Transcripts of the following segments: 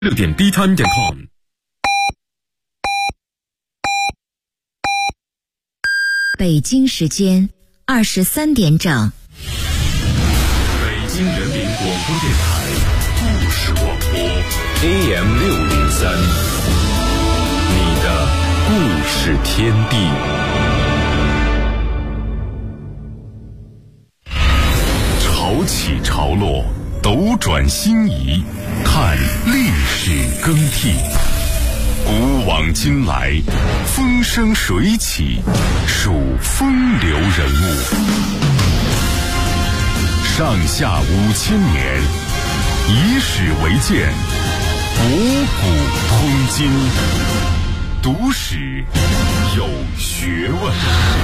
6.dtime.com。 北京时间23点整。 北京人民广播电台故事广播 AM603，你的故事天地。潮起潮落，斗转星移，看历史更替。古往今来，风生水起，数风流人物。上下5000年，以史为鉴，博古通今，读史有学问。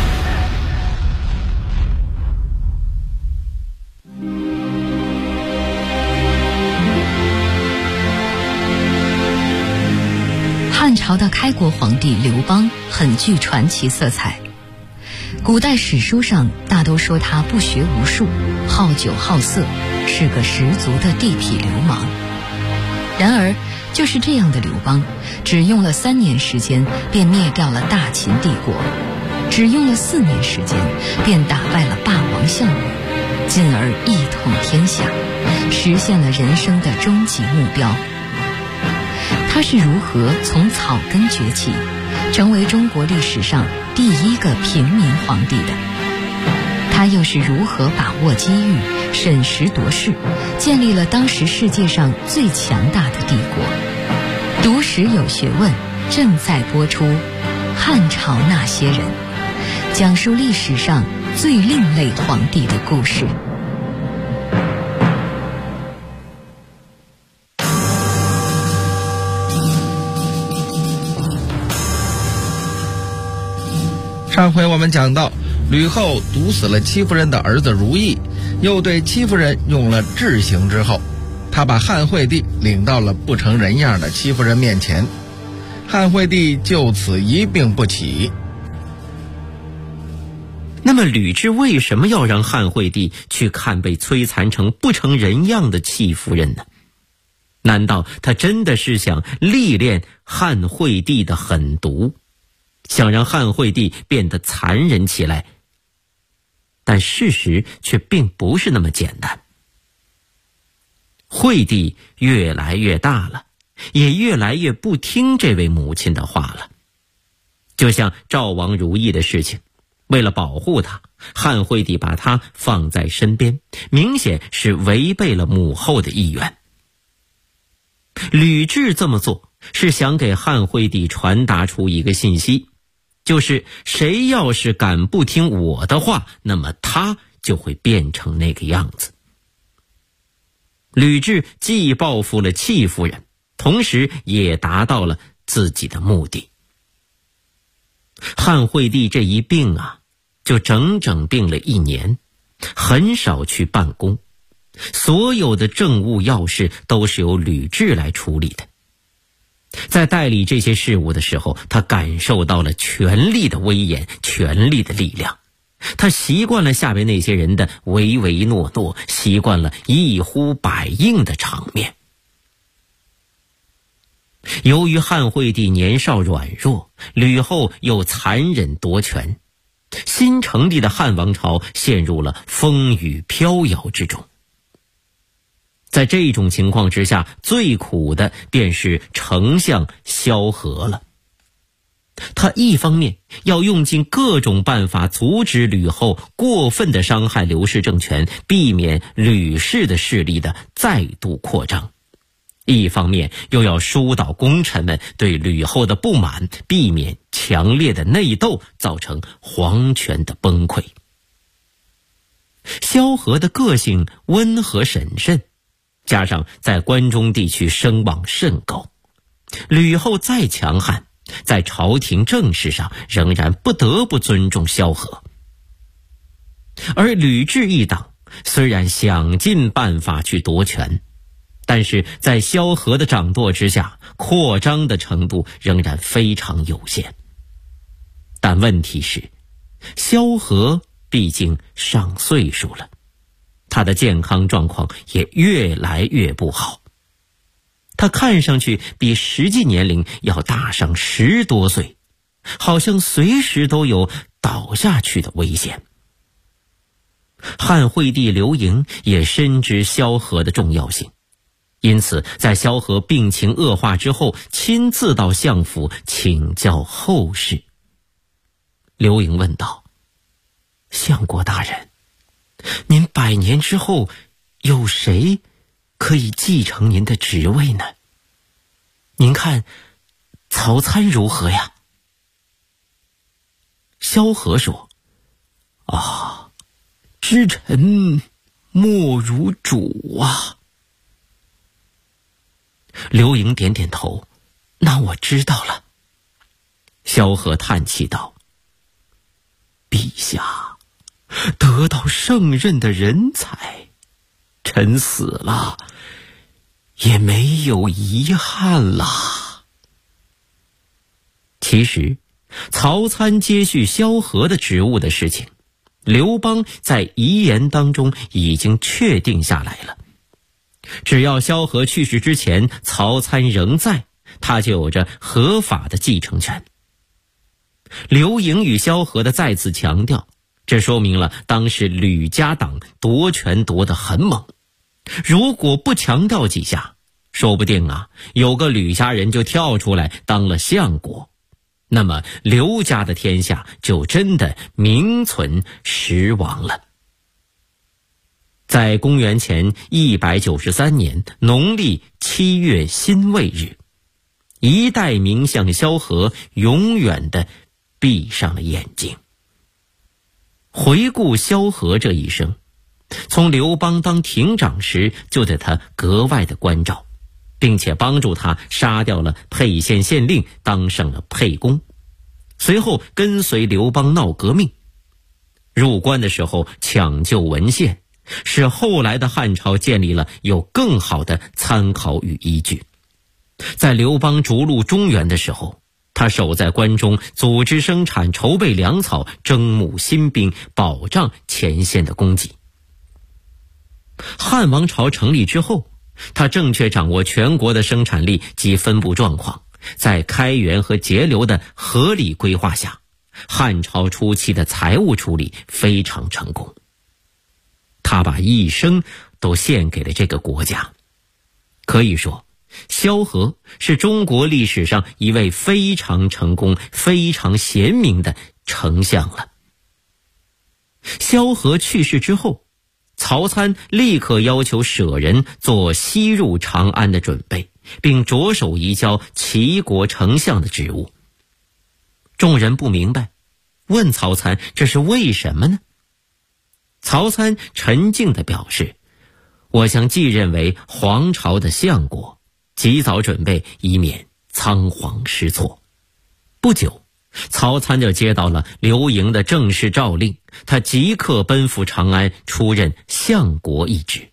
汉朝的开国皇帝刘邦很具传奇色彩，古代史书上大都说他不学无术，好酒好色，是个十足的地痞流氓。然而就是这样的刘邦，只用了3年时间便灭掉了大秦帝国，只用了4年时间便打败了霸王项羽，进而一统天下，实现了人生的终极目标。他是如何从草根崛起，成为中国历史上第一个平民皇帝的？他又是如何把握机遇，审时度势，建立了当时世界上最强大的帝国？读史有学问，正在播出《汉朝那些人》，讲述历史上最另类皇帝的故事。 上回我们讲到，吕后毒死了戚夫人的儿子如意，又对戚夫人用了治刑之后，他把汉惠帝领到了不成人样的戚夫人面前，汉惠帝就此一病不起。 那么吕雉为什么要让汉惠帝去看被摧残成不成人样的戚夫人呢？难道他真的是想历练汉惠帝的狠毒，想让汉惠帝变得残忍起来？但事实却并不是那么简单。惠帝越来越大了，也越来越不听这位母亲的话了。就像赵王如意的事情，为了保护他，汉惠帝把他放在身边，明显是违背了母后的意愿。吕雉这么做是想给汉惠帝传达出一个信息，就是谁要是敢不听我的话，那么他就会变成那个样子。吕雉既报复了戚夫人，同时也达到了自己的目的。汉惠帝这一病啊，就整整病了1年，很少去办公，所有的政务要事都是由吕雉来处理的。在代理这些事务的时候，他感受到了权力的威严，权力的力量。他习惯了下边那些人的唯唯诺诺，习惯了一呼百应的场面。由于汉惠帝年少软弱，吕后又残忍夺权，新成立的汉王朝陷入了风雨飘摇之中。在这种情况之下，最苦的便是丞相萧何了。他一方面要用尽各种办法阻止吕后过分的伤害刘氏政权，避免吕氏的势力的再度扩张，一方面又要疏导功臣们对吕后的不满，避免强烈的内斗造成皇权的崩溃。萧何的个性温和审慎，加上在关中地区声望甚高，吕后再强悍，在朝廷政事上仍然不得不尊重萧何。而吕雉一党虽然想尽办法去夺权，但是在萧何的掌舵之下，扩张的程度仍然非常有限。但问题是，萧何毕竟上岁数了，他的健康状况也越来越不好。 他看上去比实际年龄要大上10多岁，好像随时都有倒下去的危险。汉惠帝刘盈也深知萧何的重要性，因此在萧何病情恶化之后，亲自到相府请教后事。刘盈问道：相国大人，您100年之后有谁可以继承您的职位呢？您看曹参如何呀？萧何说：知臣莫如主啊。刘盈点点头：那我知道了。萧何叹气道：陛下得到胜任的人才，臣死了也没有遗憾啦。其实曹参接续萧何的职务的事情，刘邦在遗言当中已经确定下来了。只要萧何去世之前曹参仍在，他就有着合法的继承权。刘盈与萧何的再次强调，这说明了当时吕家党夺权夺得很猛。如果不强调几下，说不定有个吕家人就跳出来当了相国，那么刘家的天下就真的名存实亡了。在公元前193年农历7月辛未日，一代名相萧何永远地闭上了眼睛。回顾萧何这一生，从刘邦当亭长时就对他格外的关照，并且帮助他杀掉了沛县县令，当上了沛公。随后跟随刘邦闹革命，入关的时候抢救文献，使后来的汉朝建立了有更好的参考与依据。在刘邦逐鹿中原的时候，他守在关中，组织生产，筹备粮草，征募新兵，保障前线的供给。汉王朝成立之后，他正确掌握全国的生产力及分布状况，在开源和节流的合理规划下，汉朝初期的财务处理非常成功。他把一生都献给了这个国家。可以说，萧何是中国历史上一位非常成功、非常贤明的丞相了。萧何去世之后，曹参立刻要求舍人做西入长安的准备，并着手移交齐国丞相的职务。众人不明白，问曹参这是为什么呢？曹参沉静地表示：我想继任为黄巢的相国，及早准备，以免仓皇失措。不久，曹参就接到了刘盈的正式诏令，他即刻奔赴长安，出任相国一职。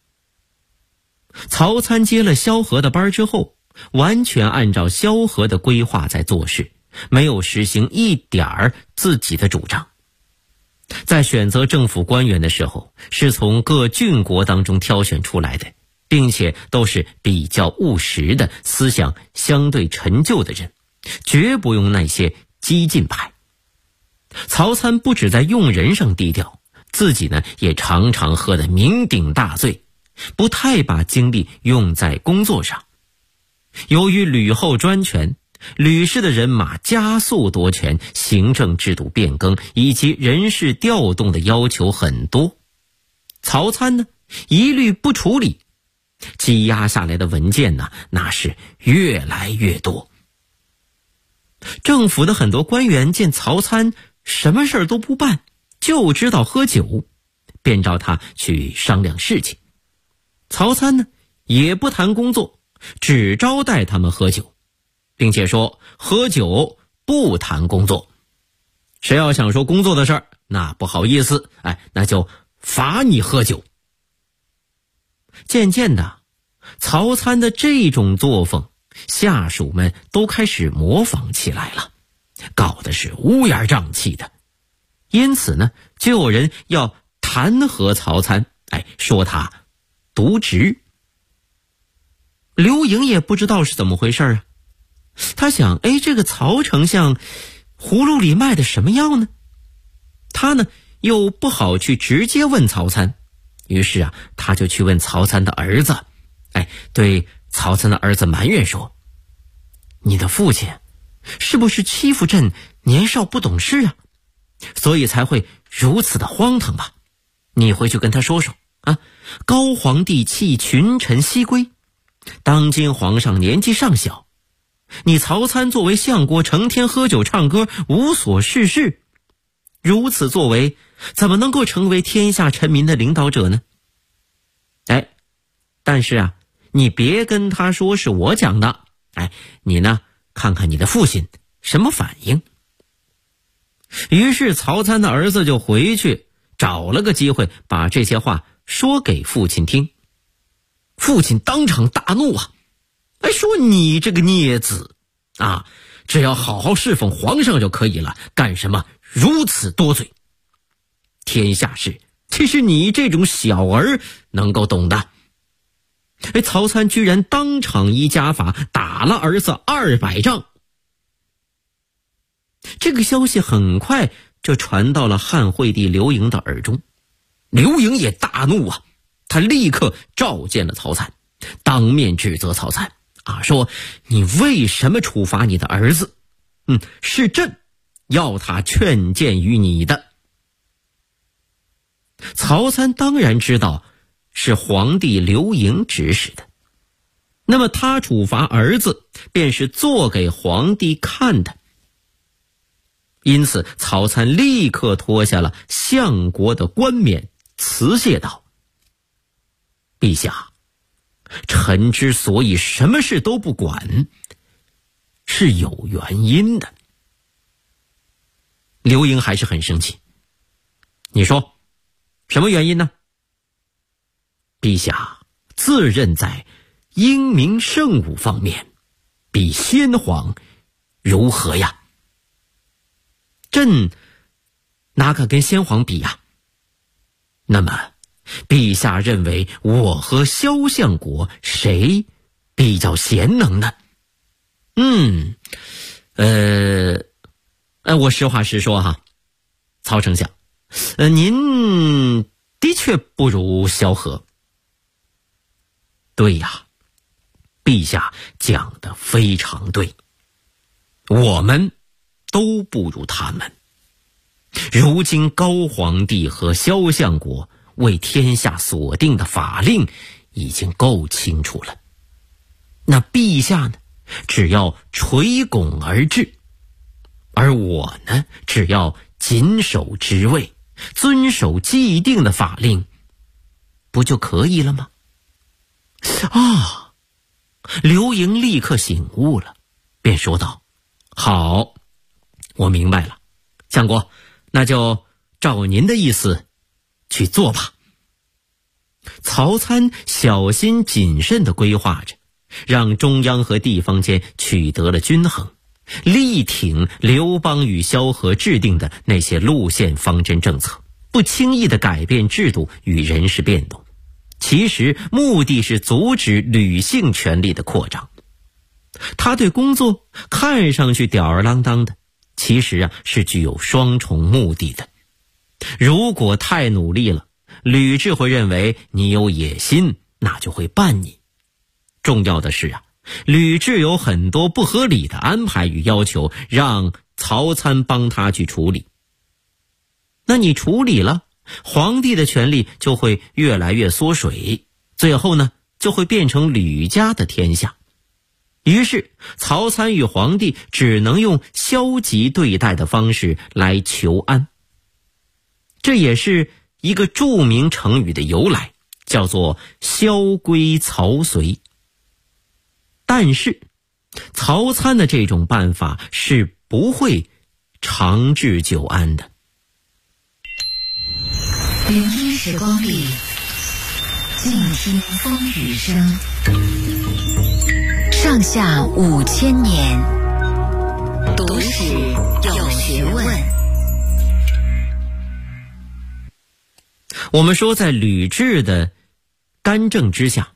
曹参接了萧何的班之后，完全按照萧何的规划在做事，没有实行一点儿自己的主张。在选择政府官员的时候，是从各郡国当中挑选出来的，并且都是比较务实的，思想相对陈旧的人，绝不用那些激进派。曹参不止在用人上低调，自己呢也常常喝得酩酊大醉，不太把精力用在工作上。由于吕后专权，吕氏的人马加速夺权，行政制度变更以及人事调动的要求很多。曹参呢，一律不处理，积压下来的文件呢，那是越来越多。政府的很多官员见曹参什么事儿都不办，就知道喝酒，便找他去商量事情。曹参呢，也不谈工作，只招待他们喝酒，并且说喝酒不谈工作。谁要想说工作的事儿，那不好意思，那就罚你喝酒。渐渐的，曹参的这种作风，下属们都开始模仿起来了，搞得是乌烟瘴气的。因此呢，就有人要弹劾曹参，说他渎职。 刘盈也不知道是怎么回事啊。他想，这个曹丞相葫芦里卖的什么药呢？他呢又不好去直接问曹参，于是啊，他就去问曹参的儿子。对曹参的儿子埋怨说：“你的父亲是不是欺负朕年少不懂事啊？所以才会如此的荒唐吧？你回去跟他说说啊，高皇帝弃群臣西归，当今皇上年纪尚小，你曹参作为相国，成天喝酒唱歌，无所事事，如此作为怎么能够成为天下臣民的领导者呢？但是啊，你别跟他说是我讲的，你呢看看你的父亲什么反应。”于是曹参的儿子就回去找了个机会把这些话说给父亲听。父亲当场大怒啊，说：“你这个孽子啊，只要好好侍奉皇上就可以了，干什么如此多嘴？天下事其实你这种小儿能够懂的。”曹参居然当场依家法打了儿子200杖。这个消息很快就传到了汉惠帝刘盈的耳中。刘盈也大怒啊，他立刻召见了曹参，当面指责曹参说：“你为什么处罚你的儿子？是朕要他劝谏于你的。”曹参当然知道是皇帝刘盈指使的，那么他处罚儿子便是做给皇帝看的。因此曹参立刻脱下了相国的冠冕，辞谢道：“陛下，臣之所以什么事都不管，是有原因的。”刘盈还是很生气：“你说什么原因呢？”陛下自认在英明圣武方面比先皇如何呀？朕哪敢跟先皇比呀？那么陛下认为我和萧相国谁比较贤能呢？我实话实说哈，曹丞相，您的确不如萧何。对呀，陛下讲得非常对，我们都不如他们。如今高皇帝和萧相国为天下所定的法令已经够清楚了，那陛下呢，只要垂拱而治，而我呢，只要谨守职位，遵守既定的法令，不就可以了吗？刘盈立刻醒悟了，便说道：“好，我明白了，相国，那就照您的意思去做吧。”曹参小心谨慎地规划着，让中央和地方间取得了均衡，力挺刘邦与萧何制定的那些路线方针政策，不轻易地改变制度与人事变动。其实目的是阻止吕姓权力的扩张。他对工作看上去吊儿郎当的，其实是具有双重目的的。如果太努力了，吕雉会认为你有野心，那就会办你。重要的是吕雉有很多不合理的安排与要求，让曹参帮他去处理。那你处理了，皇帝的权力就会越来越缩水，最后呢，就会变成吕家的天下。于是曹参与皇帝只能用消极对待的方式来求安。这也是一个著名成语的由来，叫做萧规曹随。但是曹参的这种办法是不会长治久安的。 聆听时光里，静听风雨声。上下5000年，读史有学问。 我们说，在吕雉的干政之下，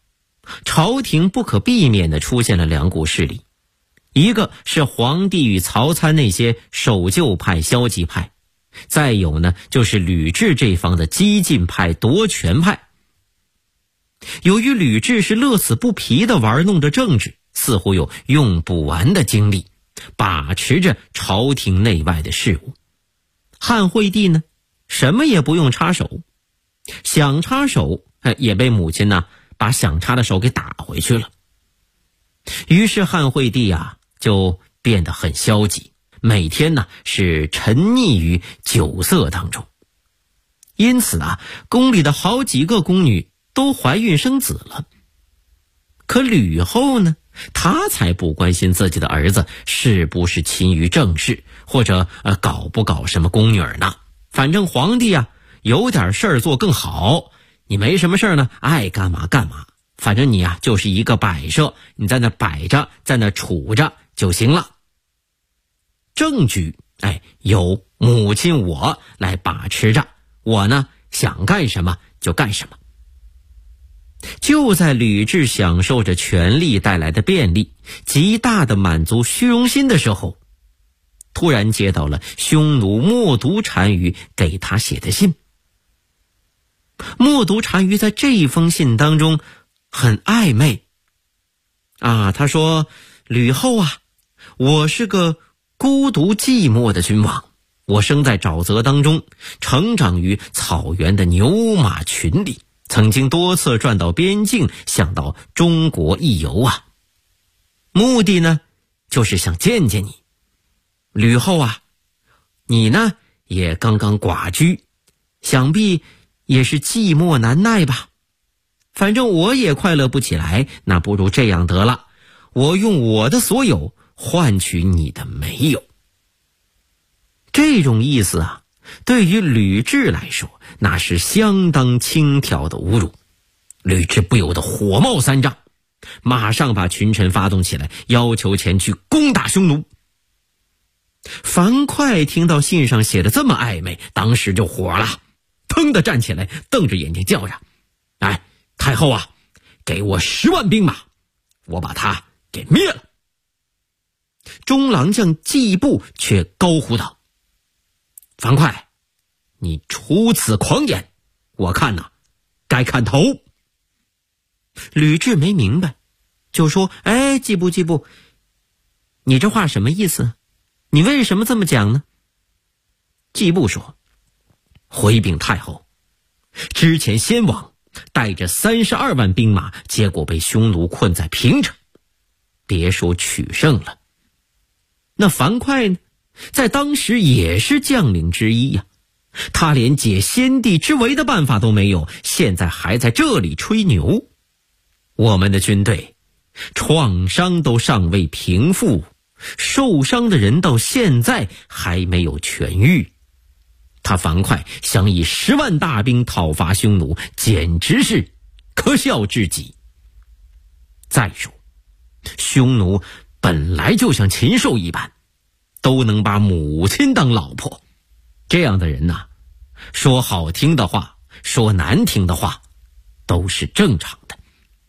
朝廷不可避免地出现了两股势力，一个是皇帝与曹参那些守旧派、消极派，再有呢就是吕雉这方的激进派、夺权派。由于吕雉是乐此不疲地玩弄着政治，似乎有用不完的精力，把持着朝廷内外的事务。汉惠帝呢，什么也不用插手，想插手也被母亲呢把想插的手给打回去了。于是汉惠帝就变得很消极，每天呢是沉溺于酒色当中。因此宫里的好几个宫女都怀孕生子了。可吕后呢，她才不关心自己的儿子是不是勤于政事，或者搞不搞什么宫女呢。反正皇帝有点事儿做更好，你没什么事儿呢，爱干嘛干嘛，反正你就是一个摆设，你在那摆着，在那杵着就行了。政局由母亲我来把持着，我呢想干什么就干什么。就在吕雉享受着权力带来的便利，极大的满足虚荣心的时候，突然接到了匈奴冒读单于给他写的信。冒读单于在这封信当中很暧昧他说：吕后我是个孤独寂寞的君王，我生在沼泽当中，成长于草原的牛马群里，曾经多次转到边境，想到中国一游目的呢就是想见见你。吕后你呢也刚刚寡居，想必也是寂寞难耐吧。反正我也快乐不起来，那不如这样得了，我用我的所有换取你的没有。这种意思对于吕雉来说那是相当轻佻的侮辱。吕雉不由得火冒三丈，马上把群臣发动起来，要求前去攻打匈奴。樊哙听到信上写的这么暧昧，当时就火了，腾地站起来，瞪着眼睛叫着：太后给我10万兵马，我把他给灭了。中郎将季布却高呼道：樊哙，你出此狂言，我看该砍头。吕雉没明白，就说：季布，你这话什么意思？你为什么这么讲呢？季布说：回禀太后，之前先王带着32万兵马，结果被匈奴困在平城，别说取胜了。那樊哙呢，在当时也是将领之一他连解先帝之围的办法都没有，现在还在这里吹牛。我们的军队创伤都尚未平复，受伤的人到现在还没有痊愈。他樊哙想以10万大兵讨伐匈奴，简直是可笑至极。再说，匈奴本来就像禽兽一般，都能把母亲当老婆，这样的人说好听的话，说难听的话，都是正常的。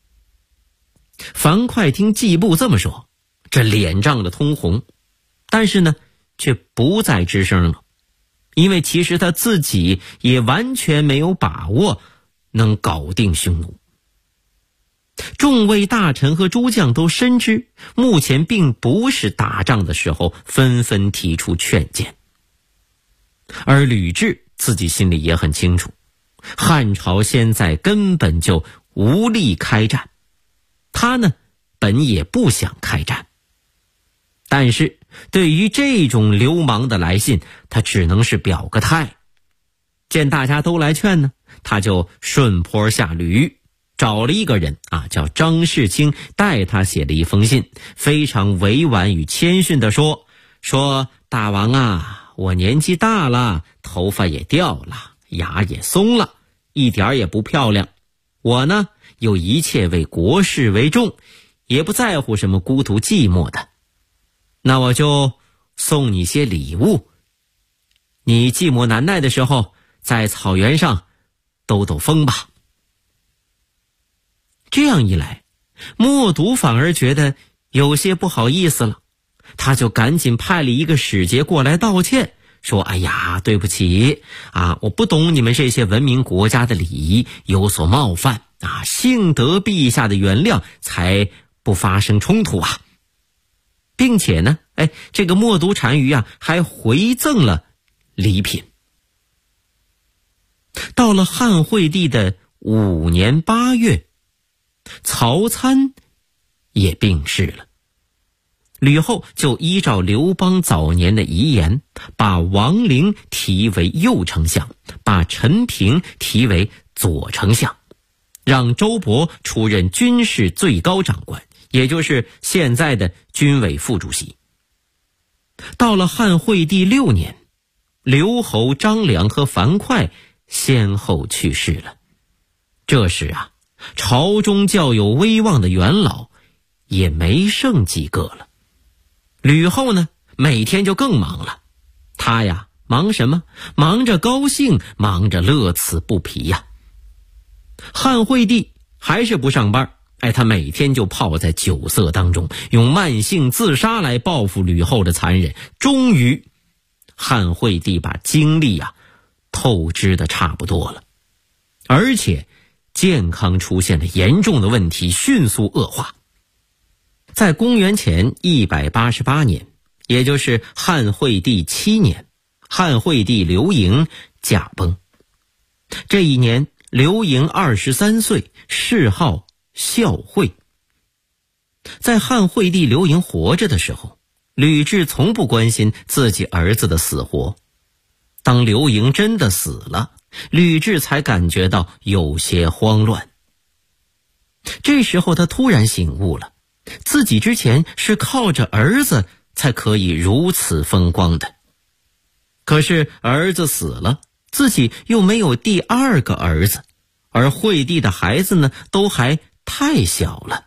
樊哙听季布这么说，这脸涨得通红，但是呢却不再吱声了，因为其实他自己也完全没有把握能搞定匈奴。众位大臣和诸将都深知目前并不是打仗的时候，纷纷提出劝谏。而吕雉自己心里也很清楚，汉朝现在根本就无力开战，他呢本也不想开战，但是对于这种流氓的来信，他只能是表个态。见大家都来劝呢，他就顺坡下驴，找了一个人叫张世卿，代他写了一封信，非常委婉与谦逊地说大王我年纪大了，头发也掉了，牙也松了，一点也不漂亮，我呢又一切为国事为重，也不在乎什么孤独寂寞的，那我就送你些礼物，你寂寞难耐的时候在草原上兜兜风吧。这样一来， 默读反而觉得有些不好意思了，他就赶紧派了一个使节过来道歉，说：“哎呀，对不起啊，我不懂你们这些文明国家的礼仪，有所冒犯啊，幸得陛下的原谅，才不发生冲突啊。”并且呢，这个默读单于啊，还回赠了礼品。到了汉惠帝的5年8月，曹参也病逝了。吕后就依照刘邦早年的遗言，把王陵提为右丞相，把陈平提为左丞相，让周勃出任军事最高长官，也就是现在的军委副主席。到了汉惠帝6年，刘侯张良和樊哙先后去世了。这时啊，朝中较有威望的元老也没剩几个了。吕后呢，每天就更忙了。她呀，忙什么？忙着高兴，忙着乐此不疲呀。汉惠帝还是不上班，他每天就泡在酒色当中，用慢性自杀来报复吕后的残忍。终于，汉惠帝把精力透支的差不多了，而且健康出现了严重的问题，迅速恶化。在公元前188年，也就是汉惠帝7年，汉惠帝刘盈驾崩。这一年，刘盈23岁，谥号孝惠。在汉惠帝刘盈活着的时候，吕雉从不关心自己儿子的死活。当刘盈真的死了，吕雉才感觉到有些慌乱。这时候他突然醒悟了，自己之前是靠着儿子才可以如此风光的。可是儿子死了，自己又没有第2个儿子，而惠帝的孩子呢，都还太小了。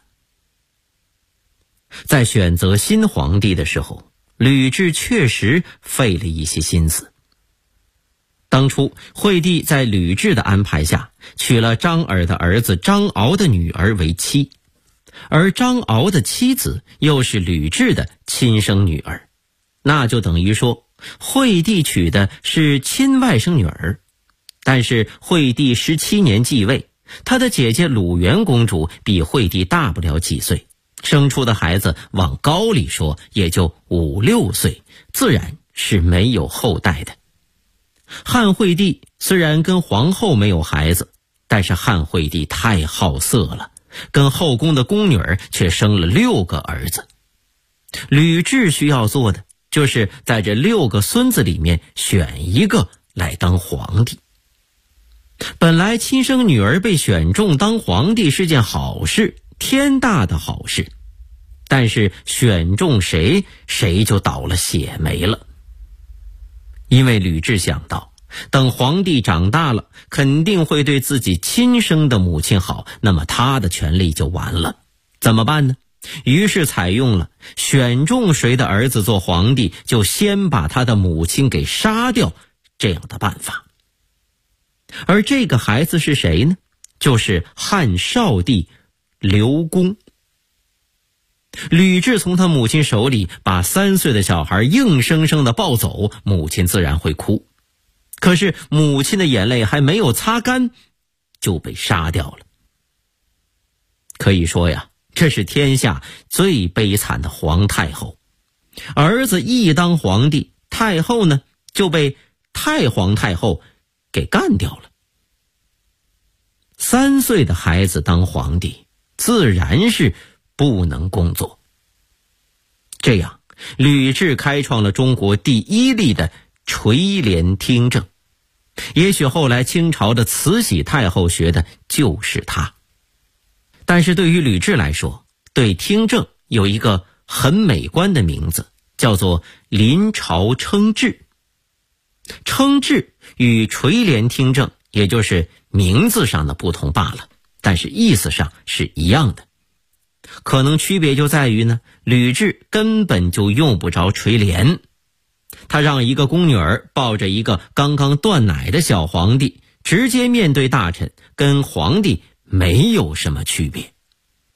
在选择新皇帝的时候，吕雉确实费了一些心思。当初惠帝在吕雉的安排下，娶了张耳的儿子张敖的女儿为妻，而张敖的妻子又是吕雉的亲生女儿，那就等于说惠帝娶的是亲外甥女儿。但是惠帝17年继位，他的姐姐鲁元公主比惠帝大不了几岁，生出的孩子往高里说也就5、6岁，自然是没有后代的。汉惠帝虽然跟皇后没有孩子，但是汉惠帝太好色了，跟后宫的宫女却生了6个儿子。吕雉需要做的就是在这6个孙子里面选一个来当皇帝。本来亲生女儿被选中当皇帝是件好事，天大的好事，但是选中谁就倒了血霉了。因为吕雉想到，等皇帝长大了，肯定会对自己亲生的母亲好，那么他的权利就完了。怎么办呢？于是采用了选中谁的儿子做皇帝，就先把他的母亲给杀掉这样的办法。而这个孩子是谁呢？就是汉少帝刘公。吕雉从他母亲手里把3岁的小孩硬生生的抱走，母亲自然会哭。可是母亲的眼泪还没有擦干，就被杀掉了。可以说呀，这是天下最悲惨的皇太后。儿子一当皇帝，太后呢就被太皇太后给干掉了。3岁的孩子当皇帝，自然是不能工作。这样，吕雉开创了中国第1例的垂帘听政。也许后来清朝的慈禧太后学的就是她。但是对于吕雉来说，对听政有一个很美观的名字，叫做临朝称制。称制与垂帘听政也就是名字上的不同罢了，但是意思上是一样的。可能区别就在于呢，吕雉根本就用不着垂帘，他让一个宫女儿抱着一个刚刚断奶的小皇帝，直接面对大臣，跟皇帝没有什么区别。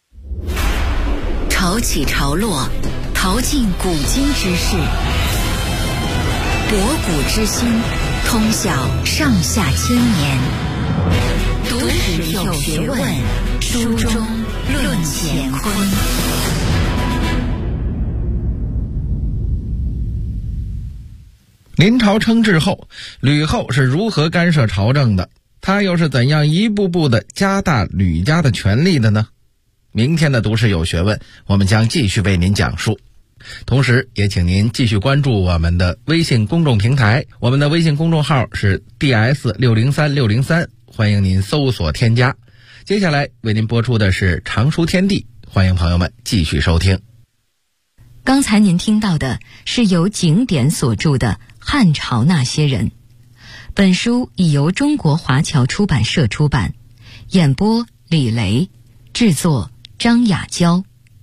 潮起潮落，淘尽古今之事，博古之心，通晓上下千年。读史有学问，书中论乾坤。 临朝称制后，吕后是如何干涉朝政的？她又是怎样一步步的加大吕家的权力的呢？明天的读史有学问，我们将继续为您讲述。同时也请您继续关注我们的微信公众平台，我们的微信公众号是 DS603603，欢迎您搜索添加。接下来为您播出的是常书天地，欢迎朋友们继续收听。 刚才您听到的是由景典所著的《汉朝那些人》，本书已由中国华侨出版社出版，演播李雷，制作张雅娇。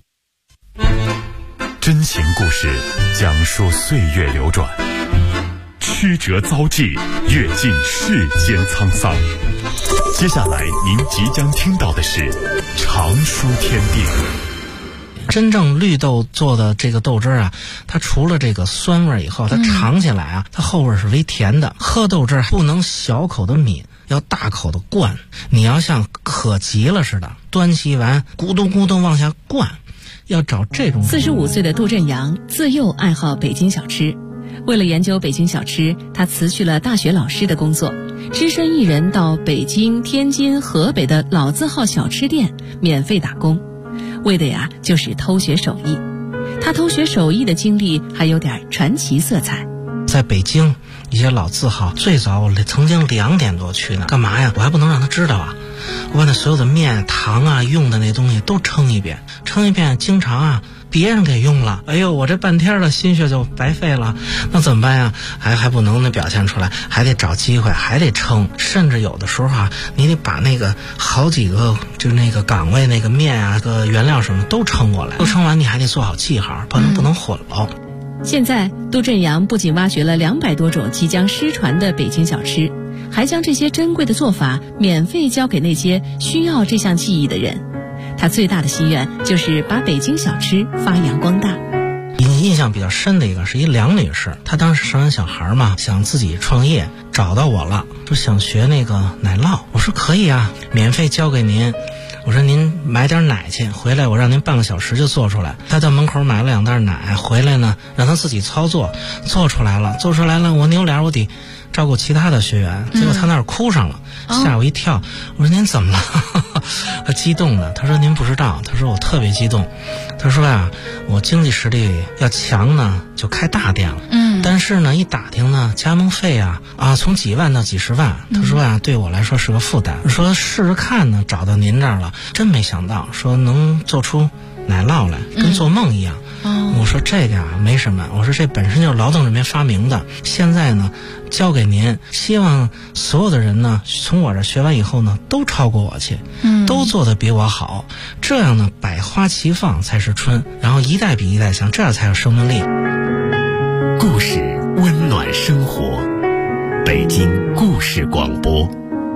真情故事讲述岁月流转，曲折遭际，阅尽世间沧桑。接下来您即将听到的是常书天地。 真正绿豆做的这个豆汁啊，它除了这个酸味以后，它尝起来啊，它后味是微甜的。喝豆汁不能小口的抿，要大口的灌。你要像渴急了似的，端起碗咕咚咕咚往下灌，要找这种。 45岁的杜振阳自幼爱好北京小吃，为了研究北京小吃，他辞去了大学老师的工作，只身一人到北京、天津、河北的老字号小吃店免费打工。为的呀，就是偷学手艺。他偷学手艺的经历还有点传奇色彩。 在北京一些老字号，最早我曾经2点多去呢，干嘛呀？我还不能让他知道啊！我把那所有的面、糖啊、用的那东西都称一遍，经常啊别人给用了，哎呦，我这半天的心血就白费了，那怎么办呀？还不能表现出来，还得找机会，还得称，甚至有的时候啊，你得把那个好几个就是那个岗位那个面啊、个原料什么都称过来，都称完你还得做好记号，不能混了。 现在杜振阳不仅挖掘了200多种即将失传的北京小吃，还将这些珍贵的做法免费教给那些需要这项技艺的人。他最大的心愿就是把北京小吃发扬光大。 印象比较深的一个是一梁女士，她当时生完小孩嘛，想自己创业，找到我了，说想学那个奶酪。我说可以啊，免费教给您。我说您买点奶去，回来我让您半个小时就做出来。他到门口买了2袋奶，回来呢让他自己操作，做出来了，我扭脸我得照顾其他的学员，结果他那儿哭上了，吓我一跳。我说您怎么了？他激动的，他说您不知道，他说我特别激动。他说啊，我经济实力要强呢，就开大店了。但是呢，一打听呢，加盟费啊从几万到几十万。他说啊，对我来说是个负担。说试试看呢，找到您这儿了，真没想到说能做出奶酪来，跟做梦一样。我说这个啊没什么，我说这本身就是劳动人民发明的，现在呢交给您，希望所有的人呢从我这学完以后呢都超过我去，都做得比我好，这样呢百花齐放才是春，然后一代比一代强，这样才有生命力。 故事温暖生活，北京故事广播。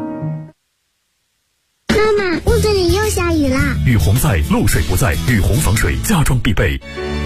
妈妈，屋子里又下雨啦！ 雨洪在，漏水不在，雨洪防水家装必备。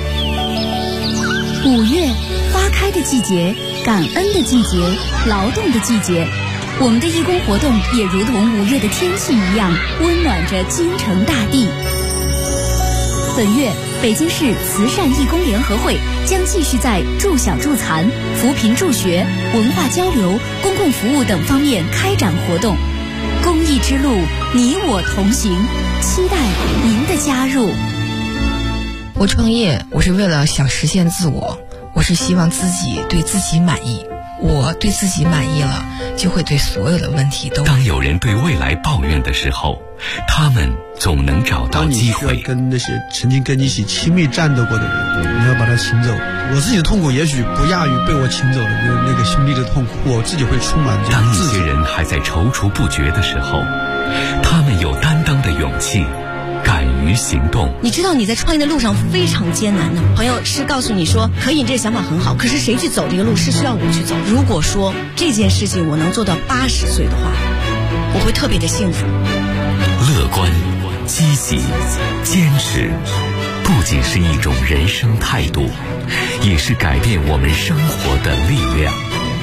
5月，花开的季节，感恩的季节，劳动的季节。我们的义工活动也如同5月的天气一样，温暖着京城大地。本月，北京市慈善义工联合会将继续在助小助残、扶贫助学、文化交流、公共服务等方面开展活动。公益之路，你我同行，期待您的加入。 我创业，我是为了想实现自我，我是希望自己对自己满意。我对自己满意了，就会对所有的问题都。 当有人对未来抱怨的时候，他们总能找到机会。 当你需要跟那些曾经跟你一起亲密战斗过的人，你要把他请走。我自己的痛苦也许不亚于被我请走的那个兄弟的痛苦，我自己会充满这当一些人还在踌躇不决的时候，他们有担当的勇气，敢于行动。 你知道你在创业的路上非常艰难的，朋友是告诉你说可以，你这个想法很好，可是谁去走这个路是需要我去走。如果说这件事情我能做到80岁的话，我会特别的幸福。 乐观、 积极、坚持，不仅是一种人生态度，也是改变我们生活的力量。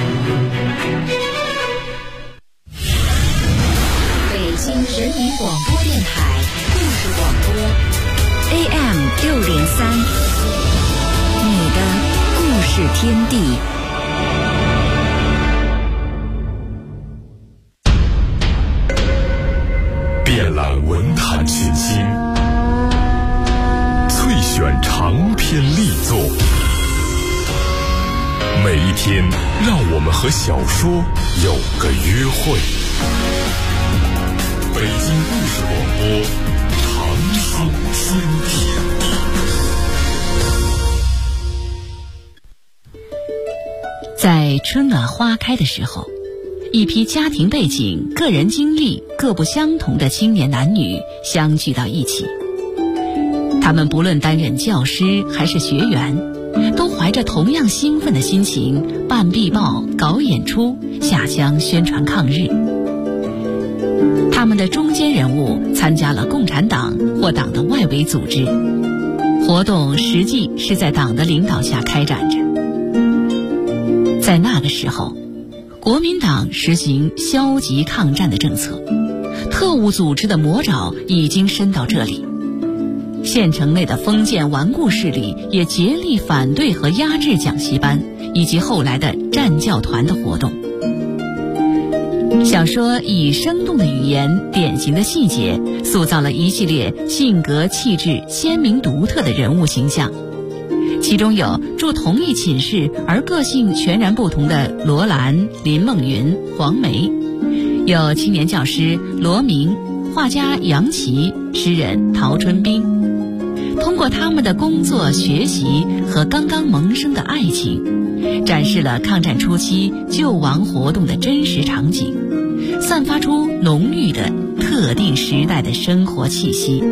北京人民广播电台故事广播 AM603，你的故事天地。 遍览文坛群星，萃选长篇力作，每一天让我们和小说有个约会。北京故事广播，长寿天地。 在春暖花开的时候，一批家庭背景、个人经历各不相同的青年男女相聚到一起。他们不论担任教师还是学员，都怀着同样兴奋的心情办壁报、搞演出、下乡宣传抗日。他们的中坚人物参加了共产党或党的外围组织，活动实际是在党的领导下开展着。在那个时候，国民党实行消极抗战的政策，特务组织的魔爪已经伸到这里。县城内的封建顽固势力也竭力反对和压制讲习班以及后来的战教团的活动。小说以生动的语言、典型的细节，塑造了一系列性格气质鲜明独特的人物形象。其中有住同一寝室而个性全然不同的罗兰、林梦云、黄梅，有青年教师罗明、画家杨琦、诗人陶春冰。通过他们的工作、学习和刚刚萌生的爱情，展示了抗战初期救亡活动的真实场景，散发出浓郁的特定时代的生活气息。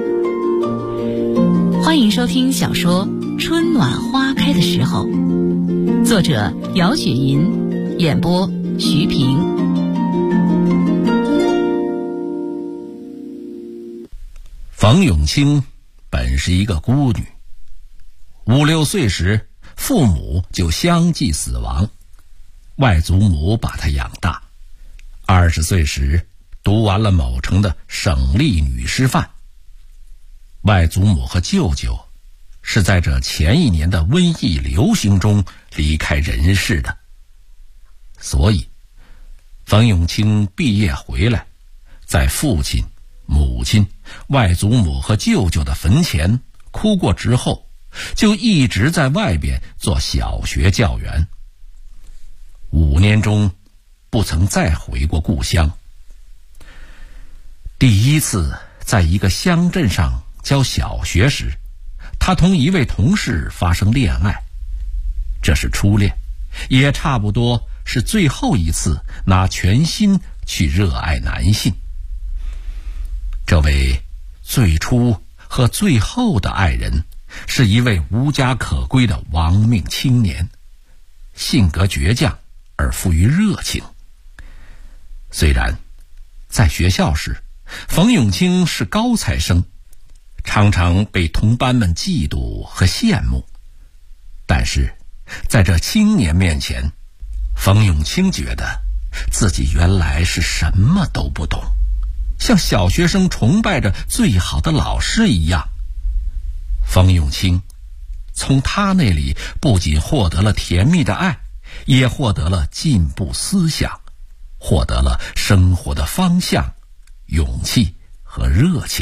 欢迎收听小说《春暖花开的时候》，作者姚雪银，演播徐平。 冯永清本是一个孤女，5、6岁时父母就相继死亡，外祖母把她养大。20岁时读完了某城的省立女师范。外祖母和舅舅是在这前一年的瘟疫流行中离开人世的，所以冯永清毕业回来，在父亲、母亲、外祖母和舅舅的坟前哭过之后，就一直在外边做小学教员。5年中不曾再回过故乡。第一次在一个乡镇上教小学时，他同一位同事发生恋爱，这是初恋，也差不多是最后一次拿全心去热爱男性。这位最初和最后的爱人是一位无家可归的亡命青年，性格倔强而富于热情。虽然在学校时冯永清是高材生，常常被同班们嫉妒和羡慕，但是在这青年面前，冯永清觉得自己原来是什么都不懂，像小学生崇拜着最好的老师一样。冯永清从他那里不仅获得了甜蜜的爱，也获得了进步思想，获得了生活的方向、勇气和热情。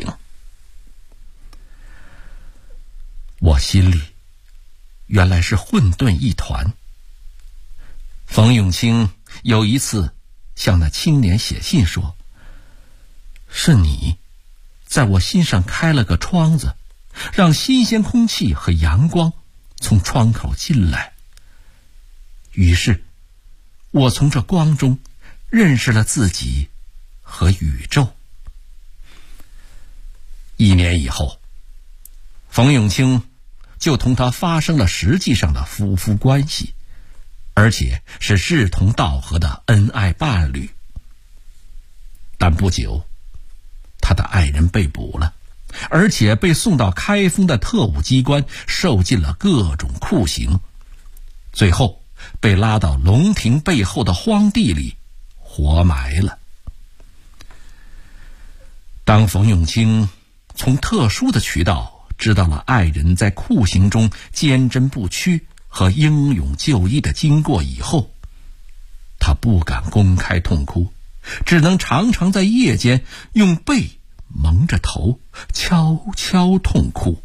我心里原来是混沌一团。冯永清有一次向那青年写信说，是你在我心上开了个窗子，让新鲜空气和阳光从窗口进来。于是我从这光中认识了自己和宇宙。1年以后，冯永清就同他发生了实际上的夫妇关系，而且是志同道合的恩爱伴侣。但不久，他的爱人被捕了， 而且被送到开封的特务机关受尽了各种酷刑，最后被拉到龙亭背后的荒地里活埋了。当冯永清从特殊的渠道知道了爱人在酷刑中坚贞不屈和英勇就义的经过以后，他不敢公开痛哭，只能常常在夜间用被蒙着头悄悄痛哭。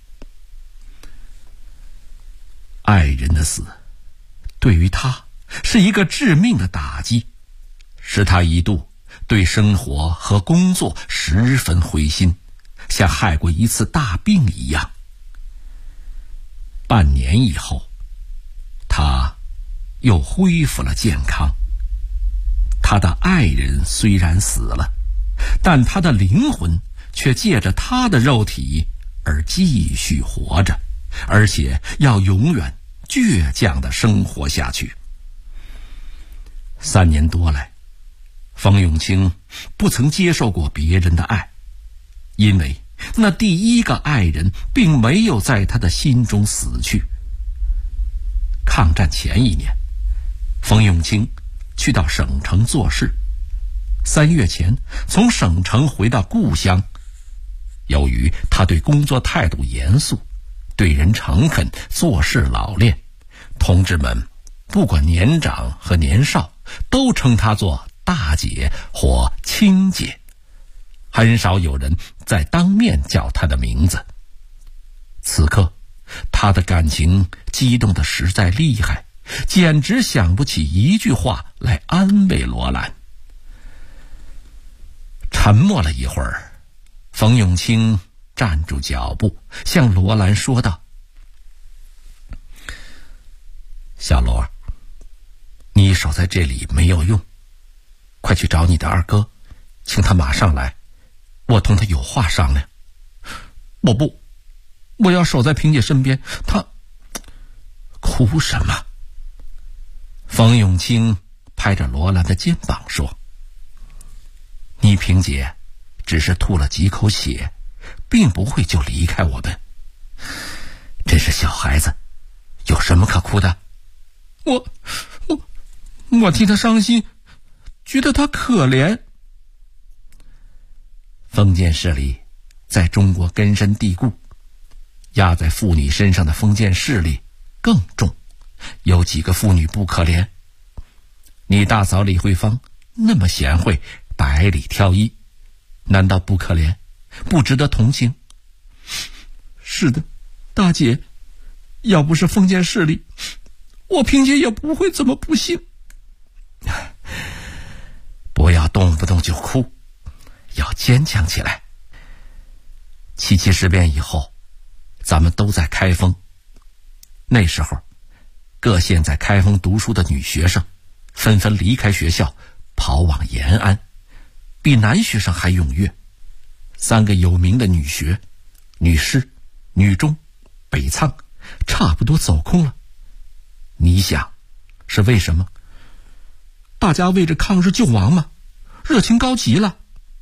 爱人的死对于他是一个致命的打击，使他一度对生活和工作十分灰心，像害过一次大病一样。半年以后，他又恢复了健康。他的爱人虽然死了，但他的灵魂却借着他的肉体而继续活着，而且要永远倔强地生活下去。3年多来，冯永清不曾接受过别人的爱，因为那第一个爱人并没有在他的心中死去。抗战前1年，冯永清去到省城做事，3月前从省城回到故乡。由于他对工作态度严肃，对人诚恳，做事老练，同志们不管年长和年少，都称他做大姐或亲姐，很少有人在当面叫他的名字。此刻他的感情激动得实在厉害，简直想不起一句话来安慰罗兰。沉默了一会儿，冯永清站住脚步，向罗兰说道：小罗，你守在这里没有用，快去找你的二哥，请他马上来，我同他有话商量。我不，我要守在萍姐身边。他哭什么？冯永清拍着罗兰的肩膀说：你萍姐只是吐了几口血，并不会就离开我们。真是小孩子，有什么可哭的？我替他伤心，觉得他可怜。封建势力在中国根深蒂固，压在妇女身上的封建势力更重，有几个妇女不可怜？你大嫂李慧芳那么贤惠，百里挑一，难道不可怜，不值得同情？是的，大姐，要不是封建势力，我萍姐也不会这么不幸。不要动不动就哭，要坚强起来。77事变以后，咱们都在开封，那时候各县在开封读书的女学生纷纷离开学校，跑往延安，比男学生还踊跃。3个有名的女学、女师、女中、北仓差不多走空了。你想是为什么？大家为着抗日救亡嘛，热情高极了。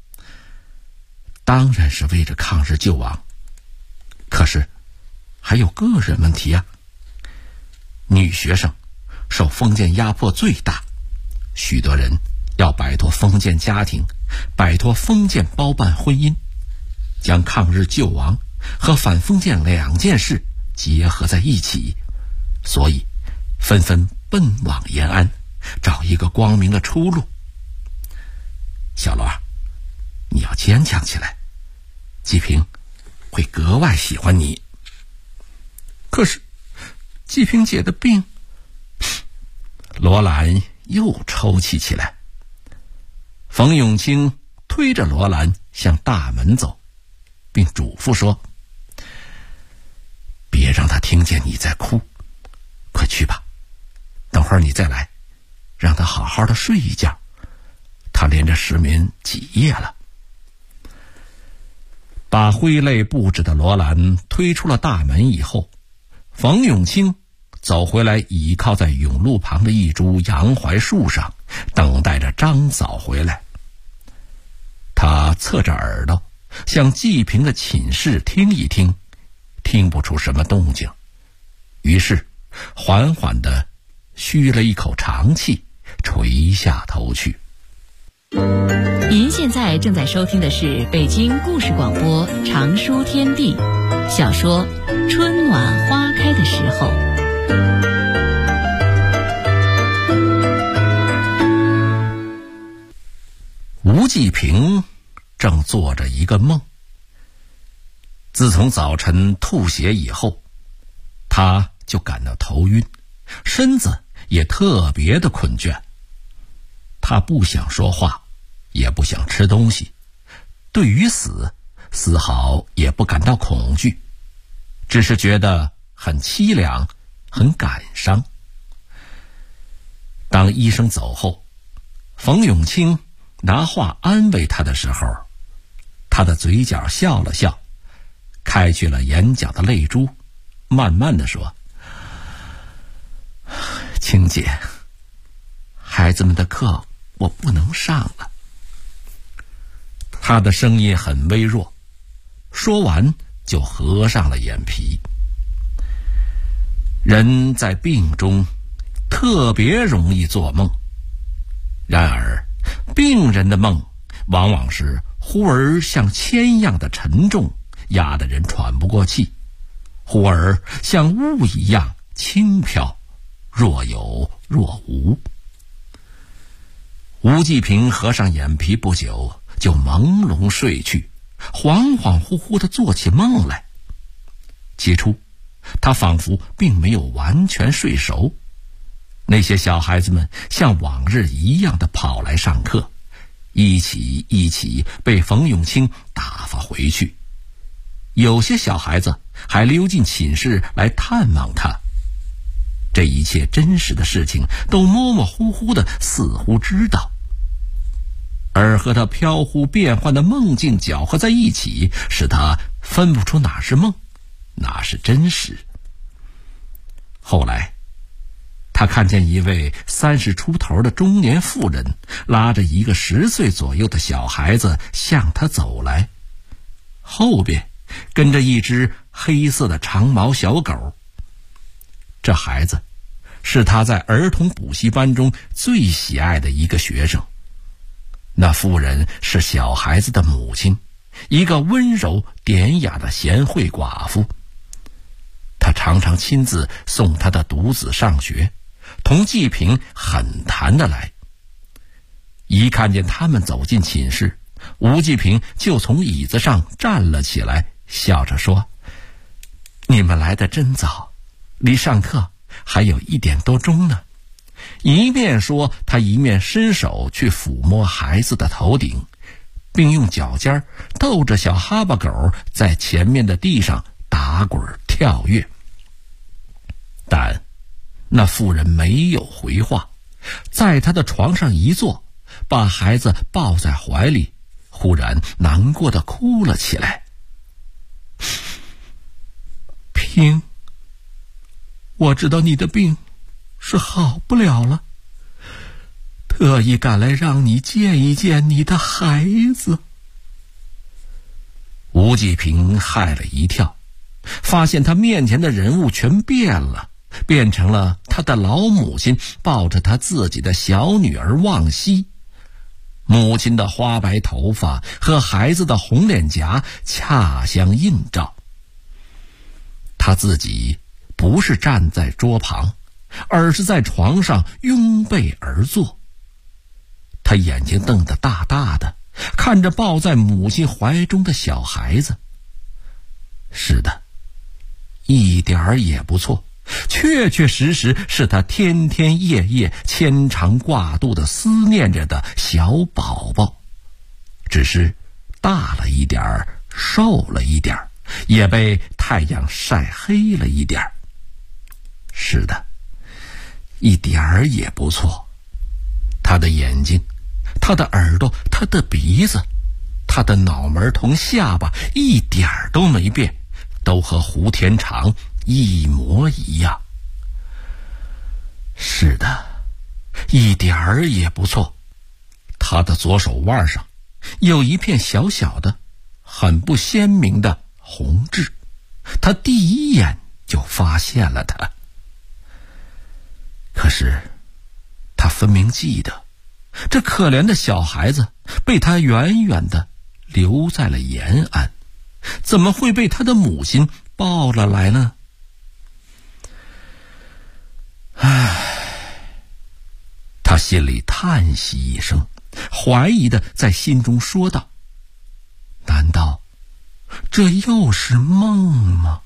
当然是为着抗日救亡，可是还有个人问题啊。女学生受封建压迫最大，许多人要摆脱封建家庭，摆脱封建包办婚姻，将抗日救亡和反封建2件事结合在一起，所以纷纷奔往延安，找一个光明的出路。小罗，你要坚强起来，季萍会格外喜欢你。可是季萍姐的病……罗兰又抽泣起来。冯永清推着罗兰向大门走，并嘱咐说：别让他听见你在哭，快去吧，等会儿你再来，让他好好的睡一觉，他连着失眠几夜了。把挥泪不止的罗兰推出了大门以后，冯永清走回来，倚靠在甬路旁的一株杨槐树上，等待着张嫂回来。他侧着耳朵， 向季平的寝室听一听，听不出什么动静，于是缓缓地吁了一口长气，垂下头去。 您现在正在收听的是北京故事广播长书天地小说《春暖花开的时候》。 吴季平正做着一个梦。自从早晨吐血以后，他就感到头晕，身子也特别的困倦。他不想说话，也不想吃东西，对于死丝毫也不感到恐惧，只是觉得很凄凉，很感伤。当医生走后，冯永清拿话安慰他的时候，他的嘴角笑了笑，开去了眼角的泪珠，慢慢地说：青姐，孩子们的课我不能上了。他的声音很微弱，说完就合上了眼皮。人在病中特别容易做梦，然而病人的梦往往是忽而像铅一样的沉重，压得人喘不过气，忽而像雾一样轻飘，若有若无。吴季平合上眼皮不久，就朦胧睡去，恍恍惚惚地做起梦来。起初他仿佛并没有完全睡熟，那些小孩子们像往日一样的跑来上课，一起被冯永清打发回去。有些小孩子还溜进寝室来探望他。这一切真实的事情都模模糊糊的似乎知道，而和他飘忽变幻的梦境搅合在一起，使他分不出哪是梦，哪是真实。后来他看见一位30出头的中年妇人拉着一个10岁左右的小孩子向他走来，后边跟着一只黑色的长毛小狗。这孩子是他在儿童补习班中最喜爱的一个学生。那妇人是小孩子的母亲，一个温柔典雅的贤惠寡妇。她常常亲自送她的独子上学，同季平很谈得来。一看见他们走进寝室，吴季平就从椅子上站了起来，笑着说：你们来得真早，离上课还有1点多钟呢。一面说，他一面伸手去抚摸孩子的头顶，并用脚尖逗着小哈巴狗在前面的地上打滚跳跃。但那妇人没有回话，在他的床上一坐，把孩子抱在怀里，忽然难过的哭了起来。平，我知道你的病是好不了了，特意赶来让你见一见你的孩子。吴季平吓了一跳，发现他面前的人物全变了，变成了他的老母亲抱着他自己的小女儿望西。母亲的花白头发和孩子的红脸颊恰相映照。他自己不是站在桌旁，而是在床上拥背而坐。他眼睛瞪得大大的，看着抱在母亲怀中的小孩子。是的，一点儿也不错，确确实实是他天天夜夜牵肠挂肚的思念着的小宝宝，只是大了一点儿，瘦了一点儿，也被太阳晒黑了一点儿。是的，一点儿也不错。他的眼睛，他的耳朵，他的鼻子，他的脑门同下巴一点儿都没变，都和胡天长一模一样。是的，一点儿也不错。他的左手腕上有一片小小的很不鲜明的红痣，他第一眼就发现了他。可是他分明记得，这可怜的小孩子被他远远地留在了延安，怎么会被他的母亲抱了来呢？他心里叹息一声，怀疑地在心中说道：难道这又是梦吗？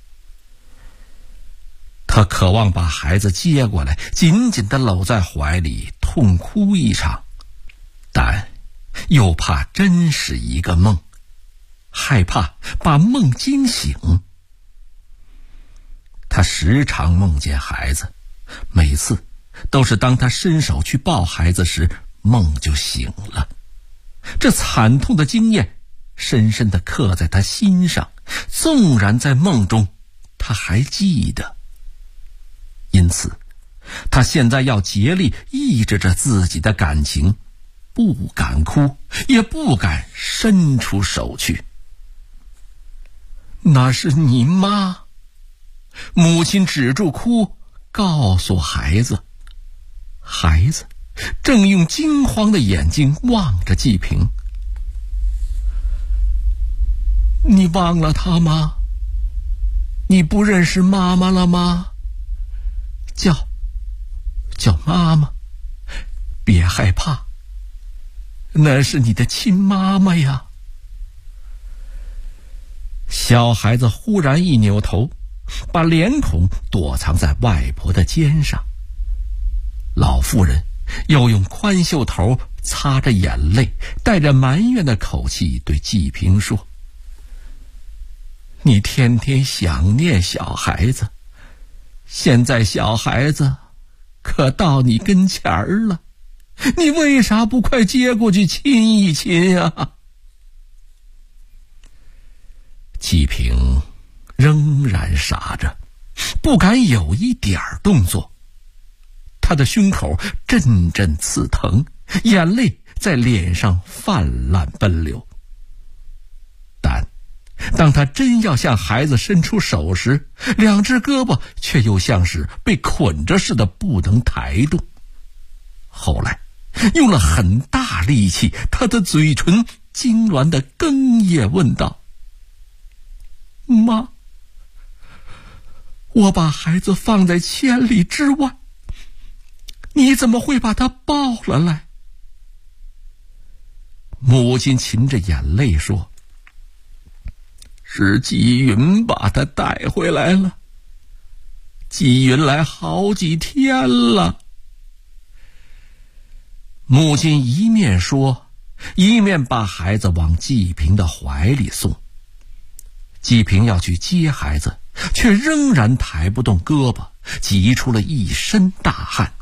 他渴望把孩子接过来，紧紧地搂在怀里，痛哭一场，但又怕真是一个梦，害怕把梦惊醒。他时常梦见孩子，每次都是当他伸手去抱孩子时，梦就醒了。这惨痛的经验深深地刻在他心上，纵然在梦中他还记得。因此他现在要竭力抑制着自己的感情，不敢哭，也不敢伸出手去。那是你妈。母亲止住哭，告诉孩子。孩子正用惊慌的眼睛望着季平。你忘了他吗？你不认识妈妈了吗？叫妈妈，别害怕，那是你的亲妈妈呀。小孩子忽然一扭头，把脸孔躲藏在外婆的肩上。老妇人又用宽袖头擦着眼泪，带着埋怨的口气对季平说：你天天想念小孩子，现在小孩子可到你跟前儿了，你为啥不快接过去亲一亲啊？季平仍然傻着，不敢有一点动作。他的胸口阵阵刺疼，眼泪在脸上泛滥奔流。但当他真要向孩子伸出手时，两只胳膊却又像是被捆着似的不能抬动。后来用了很大力气，他的嘴唇痉挛的哽咽问道：妈，我把孩子放在千里之外，你怎么会把他抱了来？母亲噙着眼泪说：是季云把他带回来了，季云来好几天了。母亲一面说，一面把孩子往季平的怀里送。季平要去接孩子，却仍然抬不动胳膊，急出了一身大汗。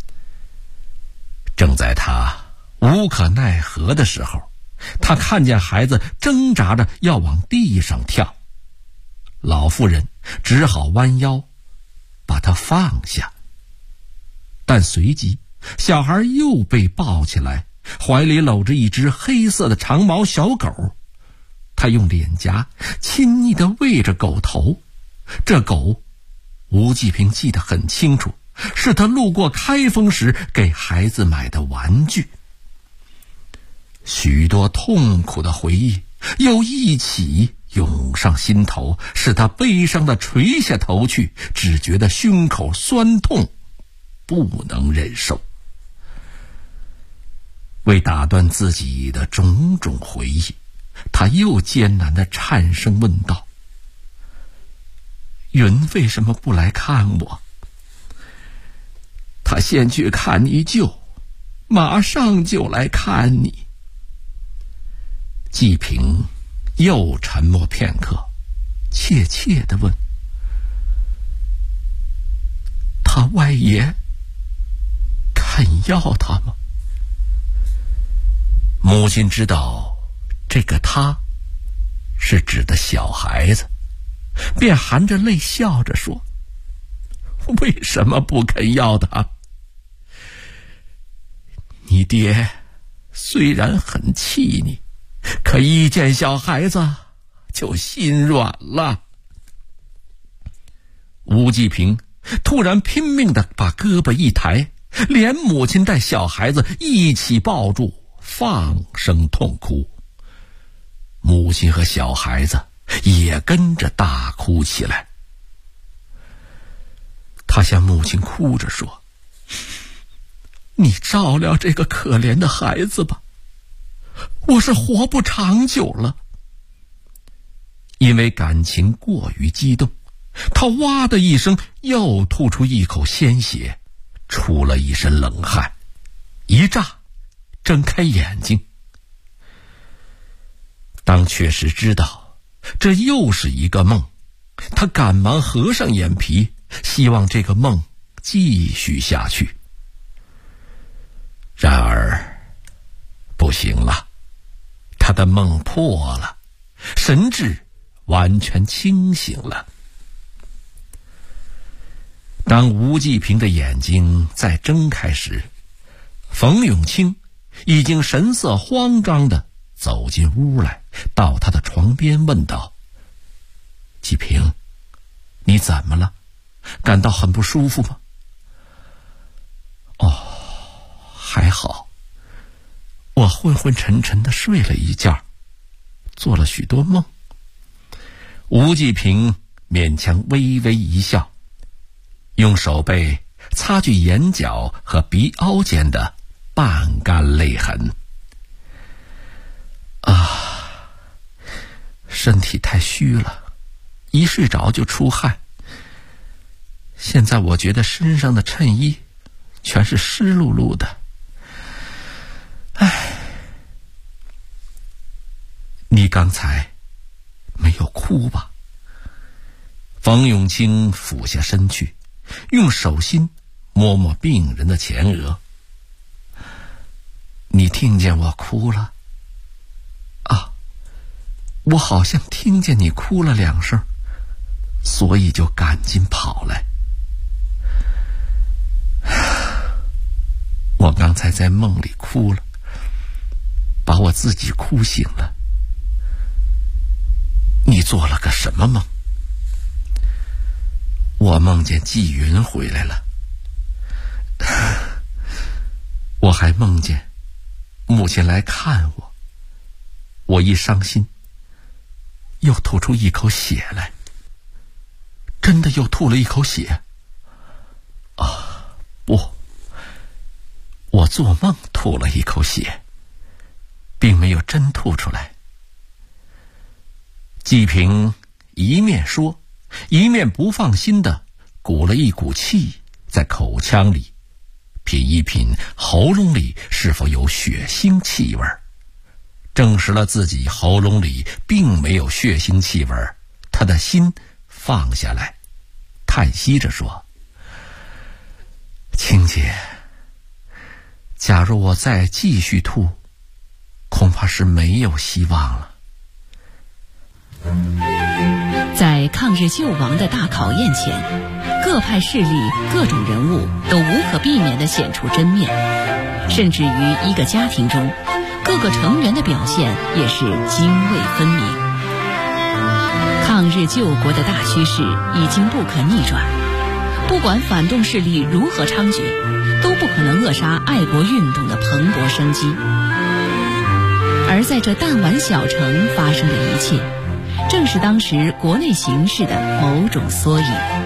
正在他无可奈何的时候，他看见孩子挣扎着要往地上跳，老妇人只好弯腰把他放下。但随即小孩又被抱起来，怀里搂着一只黑色的长毛小狗，他用脸颊亲昵地喂着狗头。这狗吴季平记得很清楚，是他路过开封时给孩子买的玩具。许多痛苦的回忆又一起涌上心头，使他悲伤地垂下头去，只觉得胸口酸痛，不能忍受。为打断自己的种种回忆，他又艰难地颤声问道：云为什么不来看我？他先去看你舅，马上就来看你。季平又沉默片刻，怯怯地问：他外爷肯要他吗？母亲知道这个他是指的小孩子，便含着泪笑着说：为什么不肯要他？你爹虽然很气你， 可一见小孩子就心软了。吴继平突然拼命地把胳膊一抬，连母亲带小孩子一起抱住，放声痛哭。母亲和小孩子也跟着大哭起来。他向母亲哭着说：“你照料这个可怜的孩子吧，我是活不长久了。”因为感情过于激动，他哇的一声又吐出一口鲜血，出了一身冷汗，一乍睁开眼睛。当确实知道这又是一个梦，他赶忙合上眼皮，希望这个梦继续下去。然而不行了，他的梦破了，神志完全清醒了。当吴继平的眼睛再睁开时，冯永清已经神色慌张地走进屋来，到他的床边问道：“继平，你怎么了？感到很不舒服吗？”“哦，还好，我昏昏沉沉地睡了一觉，做了许多梦。”吴继平勉强微微一笑，用手背擦去眼角和鼻凹间的半干泪痕。身体太虚了，一睡着就出汗。现在我觉得身上的衬衣全是湿漉漉的。你刚才没有哭吧？冯永清俯下身去，用手心摸摸病人的前额。你听见我哭了？我好像听见你哭了2声，所以就赶紧跑来。我刚才在梦里哭了，把我自己哭醒了。你做了个什么梦？我梦见纪云回来了。我还梦见母亲来看我，我一伤心又吐出一口血来。真的又吐了一口血？不，我做梦吐了一口血，并没有真吐出来。季平一面说，一面不放心地鼓了一股气在口腔里，品一品喉咙里是否有血腥气味，证实了自己喉咙里并没有血腥气味，他的心放下来，叹息着说：“青姐，假如我再继续吐，恐怕是没有希望了。” 在抗日救亡的大考验前，各派势力、各种人物都无可避免地显出真面，甚至于一个家庭中，各个成员的表现也是泾渭分明。抗日救国的大趋势已经不可逆转，不管反动势力如何猖獗，都不可能扼杀爱国运动的蓬勃生机。而在这弹丸小城发生的一切，正是当时国内形势的某种缩影。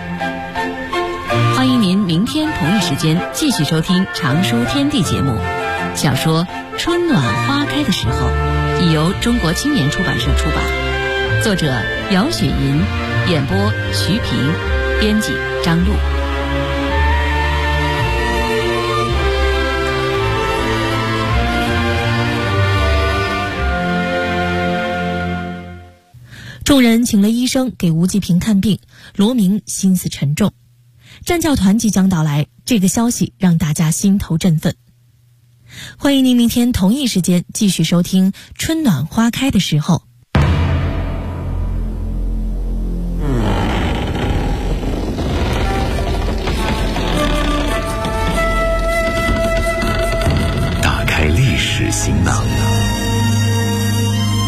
欢迎您明天同一时间继续收听常书天地节目。小说《春暖花开的时候》已由中国青年出版社出版，作者姚雪银，演播徐平，编辑张璐。 众人请了医生给吴继平看病，罗明心思沉重。战教团即将到来，这个消息让大家心头振奋。欢迎您明天同一时间继续收听《春暖花开的时候》。 打开历史行囊，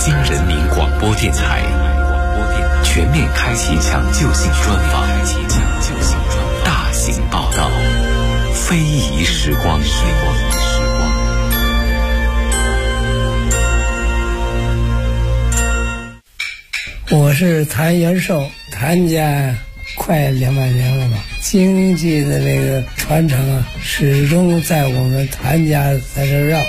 京人民广播电台全面开启抢救性专访，大型报道，非遗时光。 我是谭元寿，谭家快200年了吧，京剧的那个传承啊，始终在我们谭家在这绕。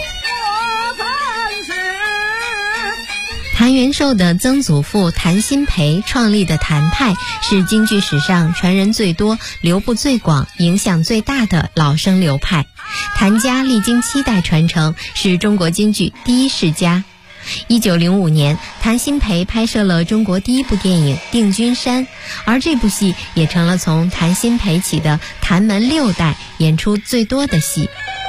谭元寿的曾祖父谭鑫培创立的谭派是京剧史上传人最多、流布最广、影响最大的老生流派。谭家历经7代传承，是中国京剧第一世家。1905年，谭鑫培拍摄了中国第一部电影《定军山》，而这部戏也成了从谭鑫培起的谭门6代演出最多的戏。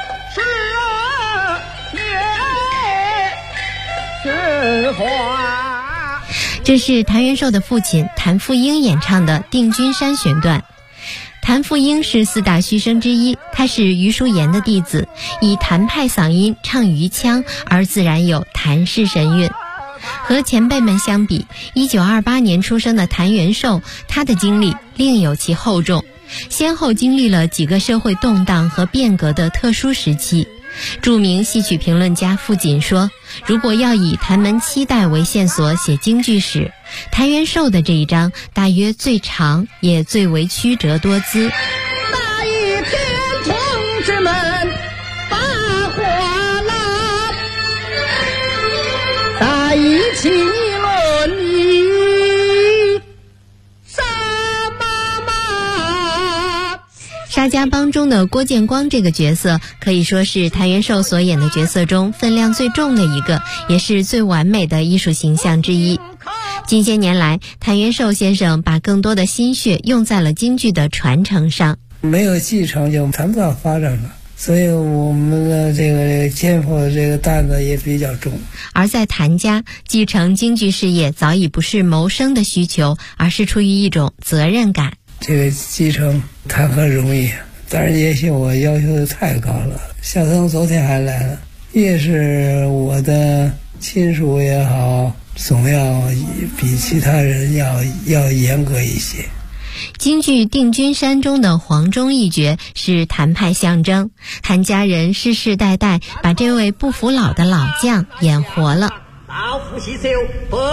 这是谭元寿的父亲谭富英演唱的《定军山》选段。谭富英是4大须生之一，他是余叔岩的弟子，以谭派嗓音唱余腔，而自然有谭氏神韵。和前辈们相比，1928年出生的谭元寿，他的经历另有其厚重，先后经历了几个社会动荡和变革的特殊时期。著名戏曲评论家傅锦说，如果要以谭门7代为线索写京剧史，谭元寿的这一章大约最长，也最为曲折多姿。 那一天同志们把火拉，大一起论一杀妈妈。 沙家浜中的郭建光这个角色可以说是谭元寿所演的角色中分量最重的一个，也是最完美的艺术形象之一。近些年来，谭元寿先生把更多的心血用在了京剧的传承上。 没有继承就谈不到发展了，所以我们的这个肩负的这个担子也比较重。 而在谭家，继承京剧事业早已不是谋生的需求，而是出于一种责任感。 这个继承谈何容易，但是也许我要求的太高了。小曾昨天还来了，越是我的亲属也好，总要比其他人要严格一些。 京剧《定军山》中的黄忠一角是谭派象征，谭家人世世代代把这位不服老的老将演活了。